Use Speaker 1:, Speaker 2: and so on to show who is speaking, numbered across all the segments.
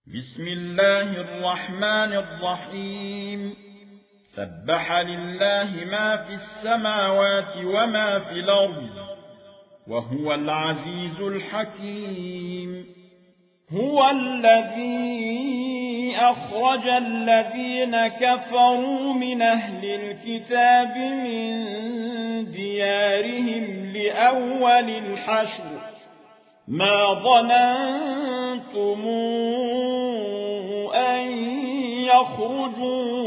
Speaker 1: بسم الله الرحمن الرحيم سبح لله ما في السماوات وما في الأرض وهو العزيز الحكيم. هو الذي أخرج الذين كفروا من أهل الكتاب من ديارهم لأول الحشر ما ظننتم أن يخرجوا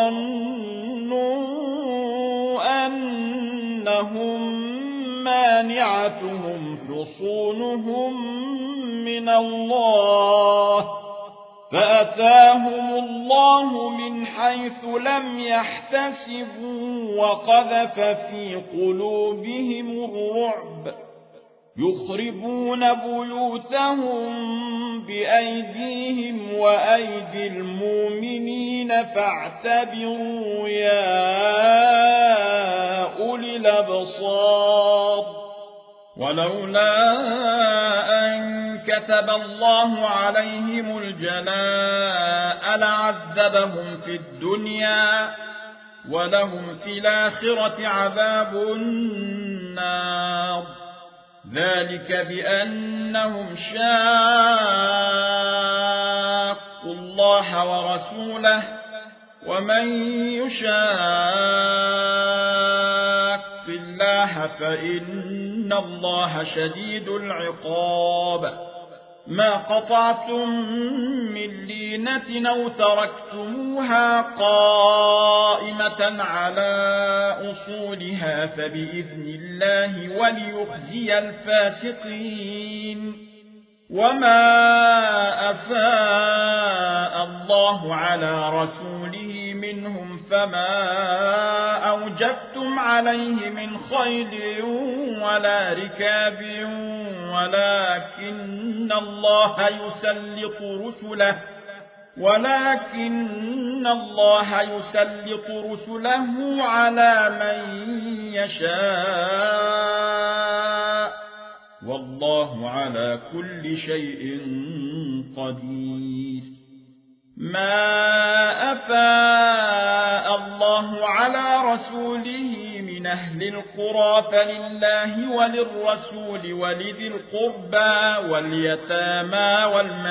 Speaker 1: وظنوا أنهم مانعتهم حصونهم من الله فأتاهم الله من حيث لم يحتسبوا وقذف في قلوبهم الرعب يخربون بيوتهم بأيديهم وأيدي المؤمنين فاعتبروا يا أولي الأبصار. ولولا أن كتب الله عليهم الجلاء لعذبهم في الدنيا ولهم في الآخرة عذاب النار ذلك بأنهم شاقوا الله ورسوله ومن يشاق الله فإن الله شديد العقاب. ما قطعتم من لينة أو تركتموها قائمة على أصولها فبإذن الله وليخزي الفاسقين. وما أفاء الله على رسوله منهم فما أوجبتم عليه من خيل ولا ركاب ولكن الله يسلط رسله على من يشاء والله على كل شيء قدير. ما أفاء الله على رسوله من أهل القرى فلله وللرسول ولذي القربى واليتامى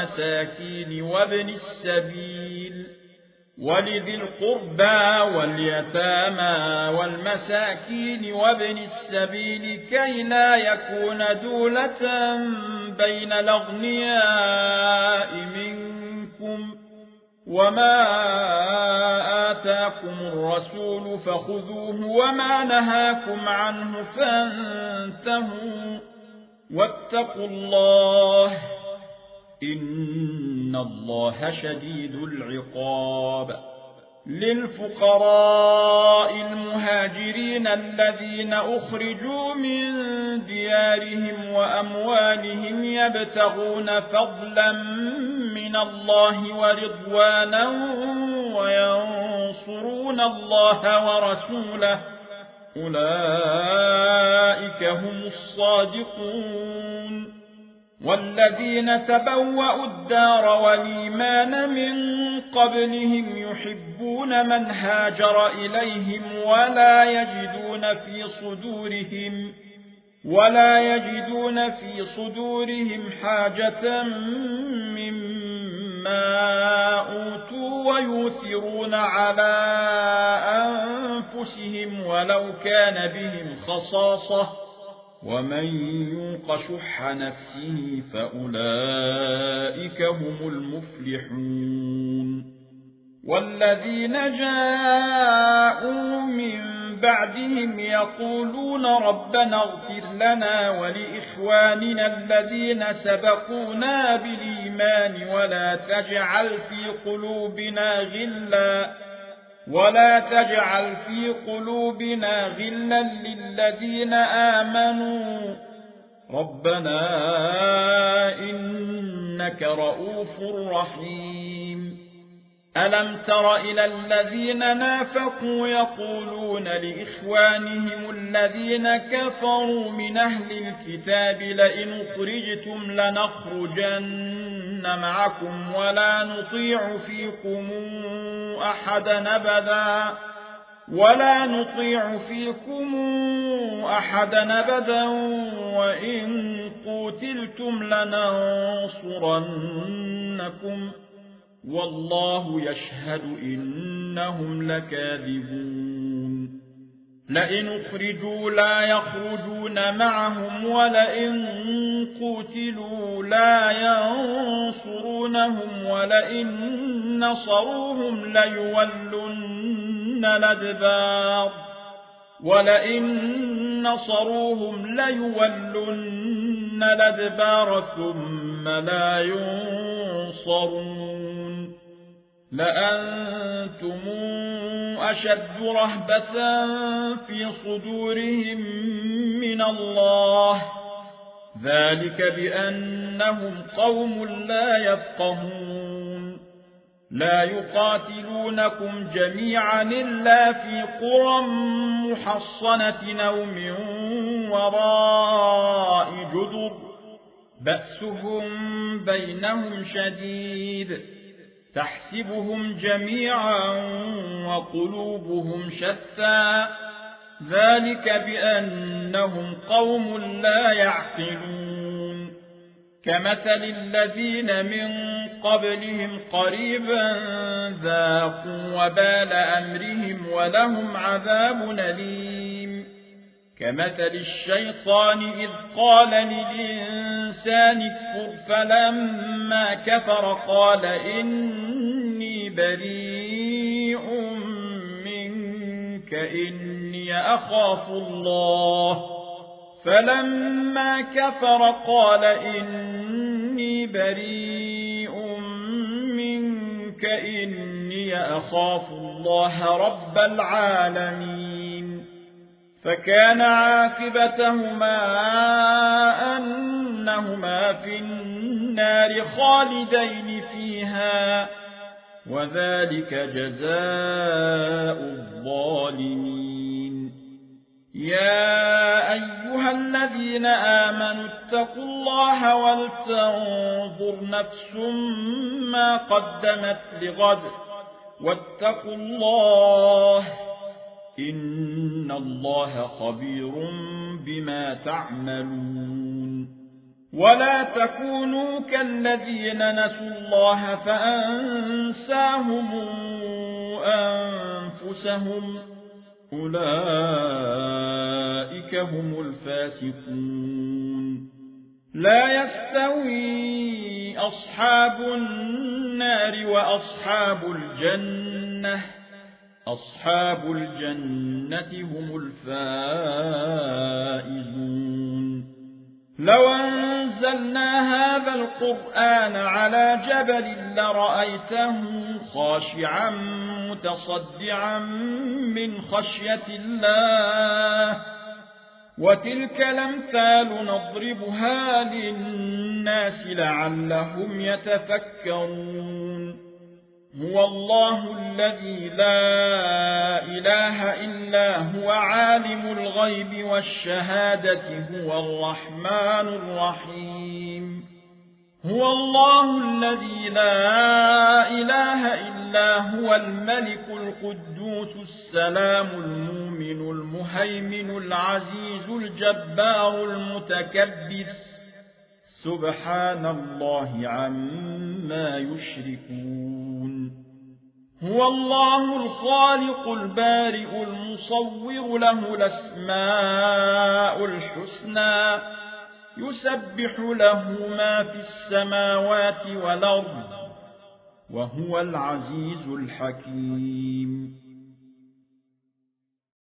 Speaker 1: والمساكين وابن السبيل كي لا يكون دولة بين الأغنياء منكم. وما آتاكم الرسول فخذوه وما نهاكم عنه فانتهوا واتقوا الله إن الله شديد العقاب. للفقراء المهاجرين الذين أخرجوا من ديارهم وأموالهم يبتغون فضلا من الله ورضوانا وينصرون الله ورسوله أولئك هم الصادقون. والذين تبوأوا الدار والإيمان من قبلهم يحبون من هاجر إليهم ولا يجدون في صدورهم حاجة مما أوتوا ويؤثرون على أنفسهم ولو كان بهم خصاصة ومن يوق شح نفسه فأولئك هم المفلحون. والذين جاءوا من بعدهم يقولون ربنا اغفر لنا ولإخواننا الذين سبقونا بالإيمان ولا تجعل في قلوبنا غلا للذين آمنوا ربنا إنك رؤوف رحيم. ألم تر إلى الذين نافقوا يقولون لإخوانهم الذين كفروا من أهل الكتاب لئن أخرجتم لنخرجن معكم ولا نطيع فيكم أحدا أبدا وإن قوتلتم لننصرنكم والله يشهد إنهم لكاذبون لئن أخرجوا لا يخرجون معهم ولئن قوتلوا لا ينصرونهم ولئن نصروهم ليولن الأدبار ثم لا ينصرون لأنتم أشد رهبة في صدورهم من الله ذلك بأنهم قوم لا يفقهون لا يقاتلونكم جميعا إلا في قرى محصنة أو من وراء جدر بأسهم بينهم شديد تحسبهم جميعا وقلوبهم شتى ذلك بأنهم قوم لا يعقلون كمثل الذين من قبلهم قريبا ذاقوا وبال أمرهم ولهم عذاب أليم كمثل الشيطان إذ قال للإنسان اكفر فلما كفر قال إني بريء منك إني أخاف الله فلما كفر قال إني بريء منك إني أخاف الله رب العالمين فكان عاقبتهما أنهما في النار خالدين فيها وذلك جزاء الظالمين يا أيها الذين آمنوا اتقوا الله ولتنظر نفس ما قدمت لغد واتقوا الله إن الله خبير بما تعملون ولا تكونوا كالذين نسوا الله فأنساهم أنفسهم أولئك هم الفاسقون لا يستوي أصحاب النار وأصحاب الجنة أصحاب الجنة هم الفائزون لو أنزلنا هذا القرآن على جبل لرأيته خاشعا متصدعا من خشية الله وتلك الأمثال نضربها للناس لعلهم يتفكرون هو الله الذي لا إله إلا هو عالم الغيب والشهادة هو الرحمن الرحيم هو الله الذي لا إله إلا هو الملك القدوس السلام المؤمن المهيمن العزيز الجبار المتكبر سبحان الله عما يشركون هو الله الخالق البارئ المصور له الأسماء الحسنى يسبح له ما في السماوات والأرض وهو العزيز الحكيم